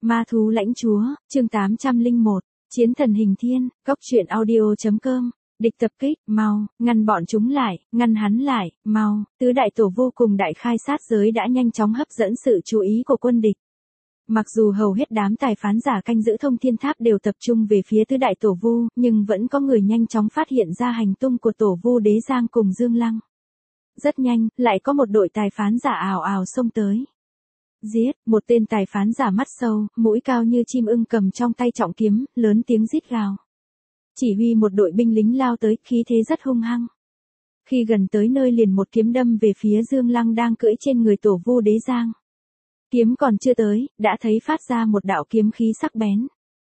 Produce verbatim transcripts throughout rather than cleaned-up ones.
Ma thú lãnh chúa, chương tám trăm lẻ một, chiến thần hình thiên, góc truyện audio.com, địch tập kích, mau, ngăn bọn chúng lại, ngăn hắn lại, mau, tứ đại tổ vô cùng đại khai sát giới đã nhanh chóng hấp dẫn sự chú ý của quân địch. Mặc dù hầu hết đám tài phán giả canh giữ thông thiên tháp đều tập trung về phía tứ đại tổ vu, nhưng vẫn có người nhanh chóng phát hiện ra hành tung của tổ vu Đế Giang cùng Dương Lăng. Rất nhanh, lại có một đội tài phán giả ào ào xông tới. Giết, một tên tài phán giả mắt sâu, mũi cao như chim ưng cầm trong tay trọng kiếm, lớn tiếng rít gào. Chỉ huy một đội binh lính lao tới, khí thế rất hung hăng. Khi gần tới nơi liền một kiếm đâm về phía Dương Lăng đang cưỡi trên người tổ vu Đế Giang. Kiếm còn chưa tới, đã thấy phát ra một đạo kiếm khí sắc bén.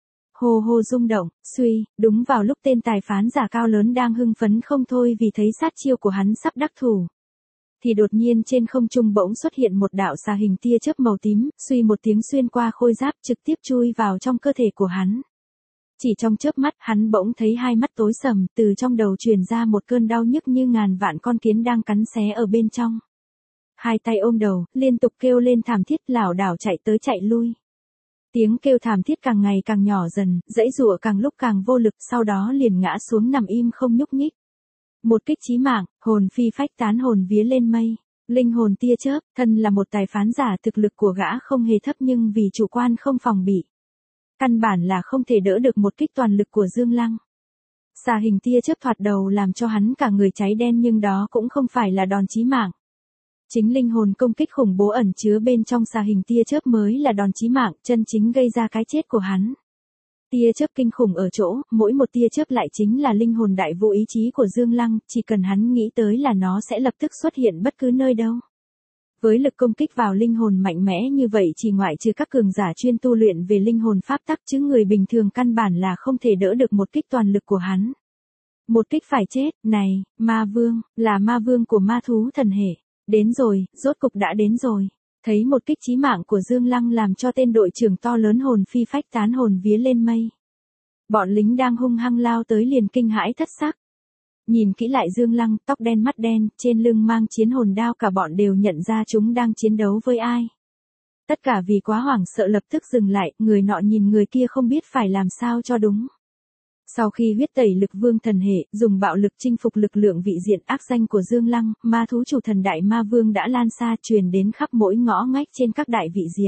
Hô hô rung động, suy, đúng vào lúc tên tài phán giả cao lớn đang hưng phấn không thôi vì thấy sát chiêu của hắn sắp đắc thủ. Thì đột nhiên trên không trung bỗng xuất hiện một đạo xà hình tia chớp màu tím, suy một tiếng xuyên qua khôi giáp trực tiếp chui vào trong cơ thể của hắn. Chỉ trong chớp mắt hắn bỗng thấy hai mắt tối sầm, từ trong đầu truyền ra một cơn đau nhức như ngàn vạn con kiến đang cắn xé ở bên trong. Hai tay ôm đầu, liên tục kêu lên thảm thiết lảo đảo chạy tới chạy lui. Tiếng kêu thảm thiết càng ngày càng nhỏ dần, giãy giụa càng lúc càng vô lực, sau đó liền ngã xuống nằm im không nhúc nhích. Một kích chí mạng, hồn phi phách tán hồn vía lên mây. Linh hồn tia chớp, thân là một tài phán giả thực lực của gã không hề thấp nhưng vì chủ quan không phòng bị. Căn bản là không thể đỡ được một kích toàn lực của Dương Lăng. Xà hình tia chớp thoạt đầu làm cho hắn cả người cháy đen nhưng đó cũng không phải là đòn chí mạng. Chính linh hồn công kích khủng bố ẩn chứa bên trong xà hình tia chớp mới là đòn chí mạng, chân chính gây ra cái chết của hắn. Tia chớp kinh khủng ở chỗ, mỗi một tia chớp lại chính là linh hồn đại vô ý chí của Dương Lăng, chỉ cần hắn nghĩ tới là nó sẽ lập tức xuất hiện bất cứ nơi đâu. Với lực công kích vào linh hồn mạnh mẽ như vậy chỉ ngoại trừ các cường giả chuyên tu luyện về linh hồn pháp tắc chứ người bình thường căn bản là không thể đỡ được một kích toàn lực của hắn. Một kích phải chết, này, ma vương, là ma vương của ma thú thần hệ. Đến rồi, rốt cục đã đến rồi. Thấy một kích chí mạng của Dương Lăng làm cho tên đội trưởng to lớn hồn phi phách tán hồn vía lên mây. Bọn lính đang hung hăng lao tới liền kinh hãi thất sắc. Nhìn kỹ lại Dương Lăng, tóc đen mắt đen, trên lưng mang chiến hồn đao, cả bọn đều nhận ra chúng đang chiến đấu với ai. Tất cả vì quá hoảng sợ lập tức dừng lại, người nọ nhìn người kia không biết phải làm sao cho đúng. Sau khi huyết tẩy lực vương thần hệ, dùng bạo lực chinh phục lực lượng vị diện ác danh của Dương Lăng, ma thú chủ thần đại ma vương đã lan xa truyền đến khắp mỗi ngõ ngách trên các đại vị diện.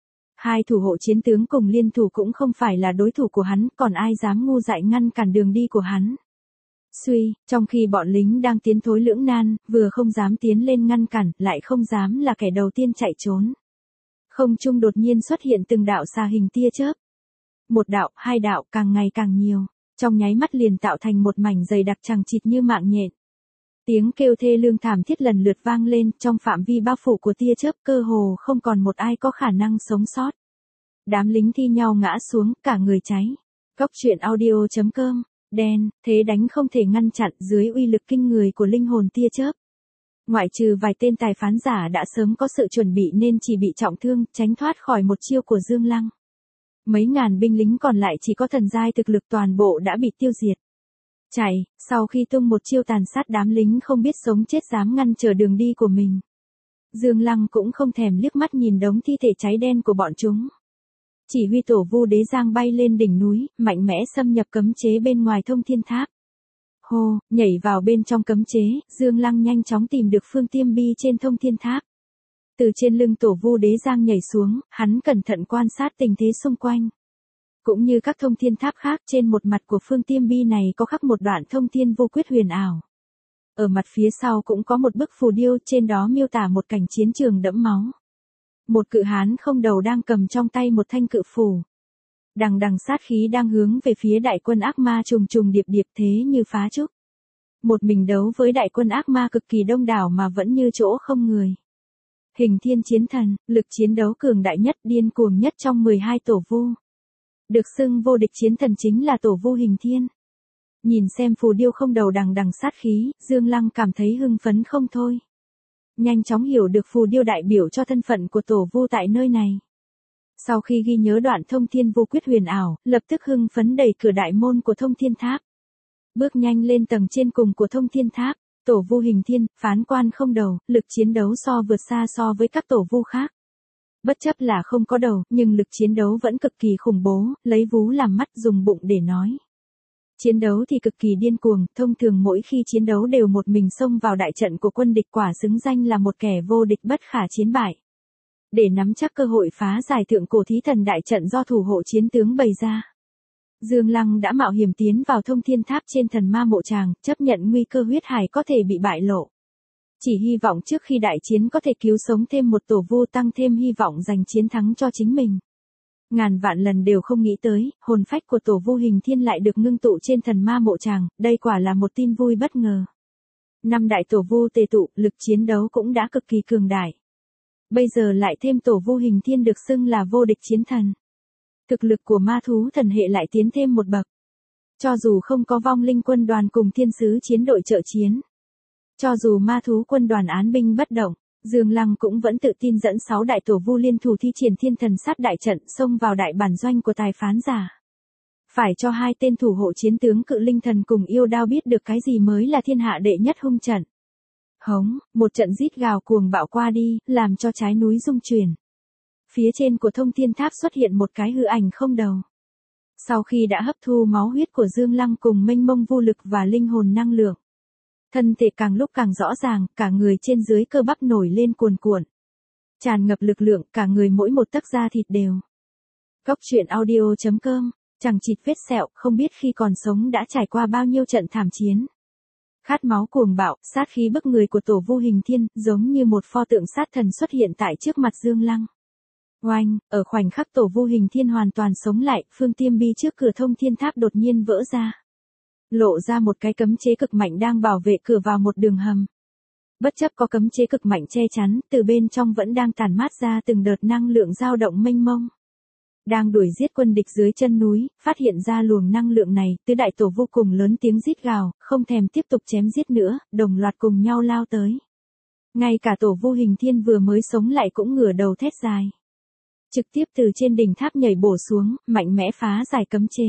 Hai thủ hộ chiến tướng cùng liên thủ cũng không phải là đối thủ của hắn, còn ai dám ngu dại ngăn cản đường đi của hắn. Suy, trong khi bọn lính đang tiến thối lưỡng nan, vừa không dám tiến lên ngăn cản, lại không dám là kẻ đầu tiên chạy trốn. Không trung đột nhiên xuất hiện từng đạo xà hình tia chớp. Một đạo, hai đạo, càng ngày càng nhiều. Trong nháy mắt liền tạo thành một mảnh dày đặc chằng chịt như mạng nhện. Tiếng kêu thê lương thảm thiết lần lượt vang lên, trong phạm vi bao phủ của tia chớp cơ hồ không còn một ai có khả năng sống sót. Đám lính thi nhau ngã xuống, cả người cháy. Góc truyện audio.com, đen, thế đánh không thể ngăn chặn dưới uy lực kinh người của linh hồn tia chớp. Ngoại trừ vài tên tài phán giả đã sớm có sự chuẩn bị nên chỉ bị trọng thương, tránh thoát khỏi một chiêu của Dương Lăng. Mấy ngàn binh lính còn lại chỉ có thần giai thực lực toàn bộ đã bị tiêu diệt. Chạy, sau khi tung một chiêu tàn sát đám lính không biết sống chết dám ngăn trở đường đi của mình. Dương Lăng cũng không thèm liếc mắt nhìn đống thi thể cháy đen của bọn chúng. Chỉ huy tổ vu Đế Giang bay lên đỉnh núi, mạnh mẽ xâm nhập cấm chế bên ngoài thông thiên tháp. Hô, nhảy vào bên trong cấm chế, Dương Lăng nhanh chóng tìm được phương tiêm bi trên thông thiên tháp. Từ trên lưng tổ vu Đế Giang nhảy xuống, hắn cẩn thận quan sát tình thế xung quanh. Cũng như các thông thiên tháp khác, trên một mặt của phương tiêm bi này có khắc một đoạn thông thiên vô quyết huyền ảo. Ở mặt phía sau cũng có một bức phù điêu, trên đó miêu tả một cảnh chiến trường đẫm máu. Một cự hán không đầu đang cầm trong tay một thanh cự phù. Đằng đằng sát khí đang hướng về phía đại quân ác ma trùng trùng điệp điệp thế như phá trúc. Một mình đấu với đại quân ác ma cực kỳ đông đảo mà vẫn như chỗ không người. Hình thiên chiến thần, lực chiến đấu cường đại nhất, điên cuồng nhất trong mười hai tổ vu. Được xưng vô địch chiến thần chính là tổ vu hình thiên. Nhìn xem phù điêu không đầu đằng đằng sát khí, Dương Lăng cảm thấy hưng phấn không thôi. Nhanh chóng hiểu được phù điêu đại biểu cho thân phận của tổ vu tại nơi này. Sau khi ghi nhớ đoạn thông thiên vô quyết huyền ảo, lập tức hưng phấn đẩy cửa đại môn của thông thiên tháp. Bước nhanh lên tầng trên cùng của thông thiên tháp. Tổ vu hình thiên, phán quan không đầu, lực chiến đấu so vượt xa so với các tổ vu khác. Bất chấp là không có đầu, nhưng lực chiến đấu vẫn cực kỳ khủng bố, lấy vú làm mắt dùng bụng để nói. Chiến đấu thì cực kỳ điên cuồng, thông thường mỗi khi chiến đấu đều một mình xông vào đại trận của quân địch, quả xứng danh là một kẻ vô địch bất khả chiến bại. Để nắm chắc cơ hội phá giải thượng cổ thí thần đại trận do thủ hộ chiến tướng bày ra, Dương Lăng đã mạo hiểm tiến vào thông thiên tháp trên thần ma mộ tràng, chấp nhận nguy cơ huyết hải có thể bị bại lộ. Chỉ hy vọng trước khi đại chiến có thể cứu sống thêm một tổ vu, tăng thêm hy vọng giành chiến thắng cho chính mình. Ngàn vạn lần đều không nghĩ tới, hồn phách của tổ vu Hình Thiên lại được ngưng tụ trên thần ma mộ tràng, đây quả là một tin vui bất ngờ. Năm đại tổ vu tề tụ, lực chiến đấu cũng đã cực kỳ cường đại. Bây giờ lại thêm tổ vu Hình Thiên được xưng là vô địch chiến thần. Thực lực của ma thú thần hệ lại tiến thêm một bậc. Cho dù không có vong linh quân đoàn cùng thiên sứ chiến đội trợ chiến, cho dù ma thú quân đoàn án binh bất động, Dương Lăng cũng vẫn tự tin dẫn sáu đại tổ vu liên thủ thi triển thiên thần sát đại trận, xông vào đại bản doanh của tài phán giả. Phải cho hai tên thủ hộ chiến tướng Cự Linh Thần cùng Yêu Đao biết được cái gì mới là thiên hạ đệ nhất hung trận. Hống, một trận rít gào cuồng bạo qua đi, làm cho trái núi rung chuyển. Phía trên của thông thiên tháp xuất hiện một cái hư ảnh không đầu. Sau khi đã hấp thu máu huyết của Dương Lăng cùng mênh mông vô lực và linh hồn năng lượng, thân thể càng lúc càng rõ ràng, cả người trên dưới cơ bắp nổi lên cuồn cuộn. Tràn ngập lực lượng, cả người mỗi một tấc da thịt đều. Cốc truyện audio chấm com, chẳng chịt vết sẹo, không biết khi còn sống đã trải qua bao nhiêu trận thảm chiến. Khát máu cuồng bạo, sát khí bức người của tổ vu Hình Thiên, giống như một pho tượng sát thần xuất hiện tại trước mặt Dương Lăng. Oanh, ở khoảnh khắc tổ vu Hình Thiên hoàn toàn sống lại, phương tiêm bi trước cửa thông thiên tháp đột nhiên vỡ ra. Lộ ra một cái cấm chế cực mạnh đang bảo vệ cửa vào một đường hầm. Bất chấp có cấm chế cực mạnh che chắn, từ bên trong vẫn đang tản mát ra từng đợt năng lượng dao động mênh mông. Đang đuổi giết quân địch dưới chân núi, phát hiện ra luồng năng lượng này, tứ đại tổ vô cùng lớn tiếng rít gào, không thèm tiếp tục chém giết nữa, đồng loạt cùng nhau lao tới. Ngay cả tổ vu Hình Thiên vừa mới sống lại cũng ngửa đầu thét dài. Trực tiếp từ trên đỉnh tháp nhảy bổ xuống, mạnh mẽ phá giải cấm chế.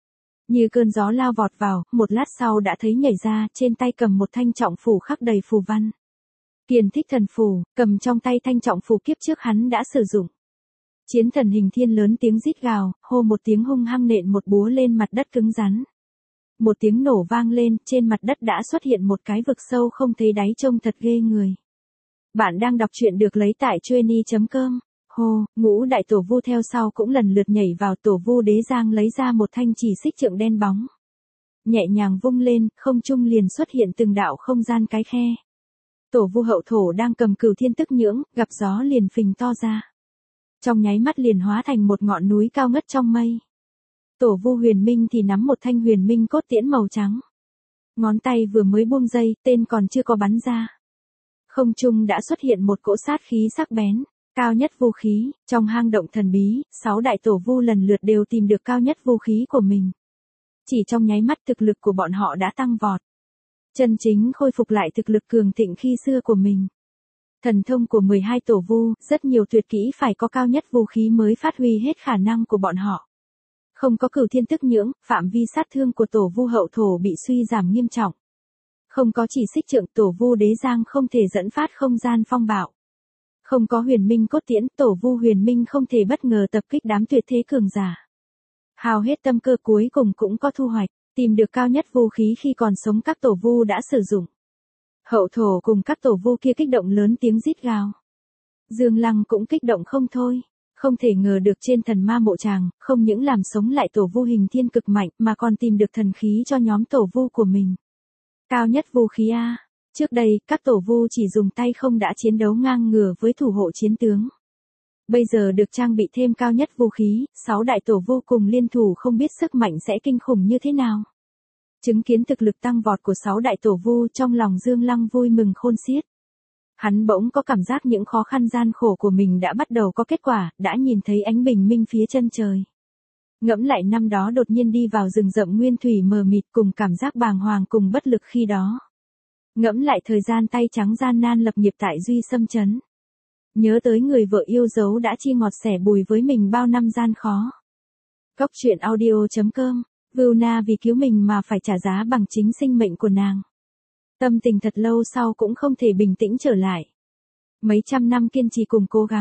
Như cơn gió lao vọt vào, một lát sau đã thấy nhảy ra, trên tay cầm một thanh trọng phù khắc đầy phù văn. Kiền Thích Thần Phù, cầm trong tay thanh trọng phù kiếp trước hắn đã sử dụng. Chiến thần Hình Thiên lớn tiếng rít gào, hô một tiếng hung hăng nện một búa lên mặt đất cứng rắn. Một tiếng nổ vang lên, trên mặt đất đã xuất hiện một cái vực sâu không thấy đáy, trông thật ghê người. Bạn đang đọc truyện được lấy tại chuyenny chấm com. Hô, ngũ đại tổ vu theo sau cũng lần lượt nhảy vào. Tổ vu Đế Giang lấy ra một thanh chỉ xích trượng đen bóng. Nhẹ nhàng vung lên, không trung liền xuất hiện từng đạo không gian cái khe. Tổ vu Hậu Thổ đang cầm Cửu Thiên Tức Nhưỡng, gặp gió liền phình to ra. Trong nháy mắt liền hóa thành một ngọn núi cao ngất trong mây. Tổ vu Huyền Minh thì nắm một thanh huyền minh cốt tiễn màu trắng. Ngón tay vừa mới buông dây, tên còn chưa có bắn ra. Không trung đã xuất hiện một cỗ sát khí sắc bén. Cao nhất vũ khí, trong hang động thần bí, sáu đại tổ vu lần lượt đều tìm được cao nhất vũ khí của mình. Chỉ trong nháy mắt thực lực của bọn họ đã tăng vọt. Chân chính khôi phục lại thực lực cường thịnh khi xưa của mình. Thần thông của mười hai tổ vu, rất nhiều tuyệt kỹ phải có cao nhất vũ khí mới phát huy hết khả năng của bọn họ. Không có Cửu Thiên Tức Nhưỡng, phạm vi sát thương của tổ vu Hậu Thổ bị suy giảm nghiêm trọng. Không có chỉ xích trượng, tổ vu Đế Giang không thể dẫn phát không gian phong bạo. Không có huyền minh cốt tiễn, tổ vu Huyền Minh không thể bất ngờ tập kích đám tuyệt thế cường giả. Hao hết tâm cơ cuối cùng cũng có thu hoạch, tìm được cao nhất vũ khí khi còn sống các tổ vu đã sử dụng. Hậu Thổ cùng các tổ vu kia kích động lớn tiếng rít gào. Dương Lăng cũng kích động không thôi, không thể ngờ được trên thần ma mộ tràng, không những làm sống lại tổ vu Hình Thiên cực mạnh mà còn tìm được thần khí cho nhóm tổ vu của mình. Cao nhất vũ khí A. Trước đây, các tổ vu chỉ dùng tay không đã chiến đấu ngang ngửa với thủ hộ chiến tướng. Bây giờ được trang bị thêm cao nhất vũ khí, sáu đại tổ vu cùng liên thủ không biết sức mạnh sẽ kinh khủng như thế nào. Chứng kiến thực lực tăng vọt của sáu đại tổ vu, trong lòng Dương Lăng vui mừng khôn xiết. Hắn bỗng có cảm giác những khó khăn gian khổ của mình đã bắt đầu có kết quả, đã nhìn thấy ánh bình minh phía chân trời. Ngẫm lại năm đó đột nhiên đi vào rừng rậm nguyên thủy mờ mịt cùng cảm giác bàng hoàng cùng bất lực khi đó. Ngẫm lại thời gian tay trắng gian nan lập nghiệp tại Duy Xâm Trấn. Nhớ tới người vợ yêu dấu đã chia ngọt sẻ bùi với mình bao năm gian khó. Cốc truyện audio chấm com, Vuna vì cứu mình mà phải trả giá bằng chính sinh mệnh của nàng. Tâm tình thật lâu sau cũng không thể bình tĩnh trở lại. Mấy trăm năm kiên trì cùng cố gắng,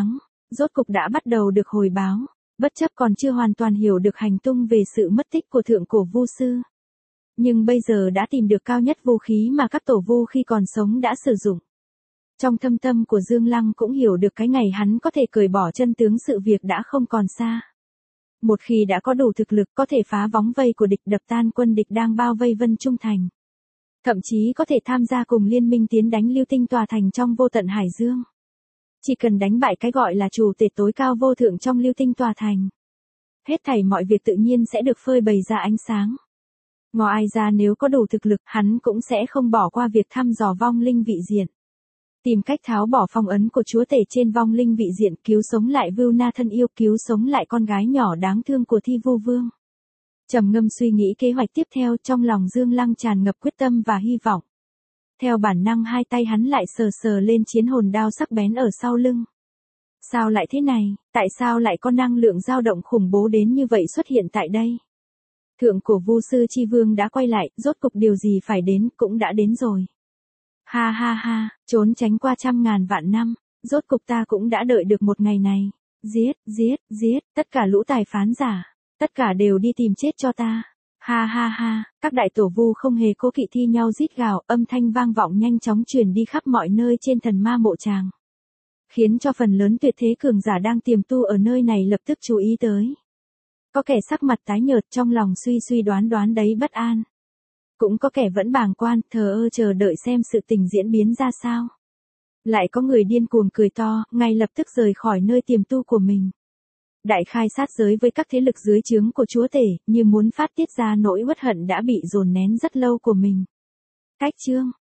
rốt cục đã bắt đầu được hồi báo, bất chấp còn chưa hoàn toàn hiểu được hành tung về sự mất tích của thượng cổ vu sư. Nhưng bây giờ đã tìm được cao nhất vũ khí mà các tổ vu khi còn sống đã sử dụng. Trong thâm tâm của Dương Lăng cũng hiểu được cái ngày hắn có thể cởi bỏ chân tướng sự việc đã không còn xa. Một khi đã có đủ thực lực có thể phá vóng vây của địch, đập tan quân địch đang bao vây Vân Trung Thành. Thậm chí có thể tham gia cùng liên minh tiến đánh Lưu Tinh tòa thành trong vô tận Hải Dương. Chỉ cần đánh bại cái gọi là chủ tể tối cao vô thượng trong Lưu Tinh tòa thành. Hết thảy mọi việc tự nhiên sẽ được phơi bày ra ánh sáng. Ngoài ra nếu có đủ thực lực hắn cũng sẽ không bỏ qua việc thăm dò vong linh vị diện. Tìm cách tháo bỏ phong ấn của chúa tể trên vong linh vị diện, cứu sống lại Vưu Na thân yêu, cứu sống lại con gái nhỏ đáng thương của Thi Vu Vương. Trầm ngâm suy nghĩ kế hoạch tiếp theo, trong lòng Dương Lăng tràn ngập quyết tâm và hy vọng. Theo bản năng hai tay hắn lại sờ sờ lên chiến hồn đao sắc bén ở sau lưng. Sao lại thế này, tại sao lại có năng lượng dao động khủng bố đến như vậy xuất hiện tại đây? Thượng cổ vu sư chi vương đã quay lại, rốt cục điều gì phải đến cũng đã đến rồi. Ha ha ha, trốn tránh qua trăm ngàn vạn năm, rốt cục ta cũng đã đợi được một ngày này. Giết, giết, giết, tất cả lũ tài phán giả, tất cả đều đi tìm chết cho ta. Ha ha ha, các đại tổ vu không hề cố kỵ thi nhau rít gào, âm thanh vang vọng nhanh chóng truyền đi khắp mọi nơi trên thần ma mộ tràng. Khiến cho phần lớn tuyệt thế cường giả đang tiềm tu ở nơi này lập tức chú ý tới. Có kẻ sắc mặt tái nhợt trong lòng suy suy đoán đoán đấy bất an. Cũng có kẻ vẫn bàng quan, thờ ơ chờ đợi xem sự tình diễn biến ra sao. Lại có người điên cuồng cười to, ngay lập tức rời khỏi nơi tiềm tu của mình. Đại khai sát giới với các thế lực dưới trướng của chúa tể, như muốn phát tiết ra nỗi uất hận đã bị dồn nén rất lâu của mình. Cách chương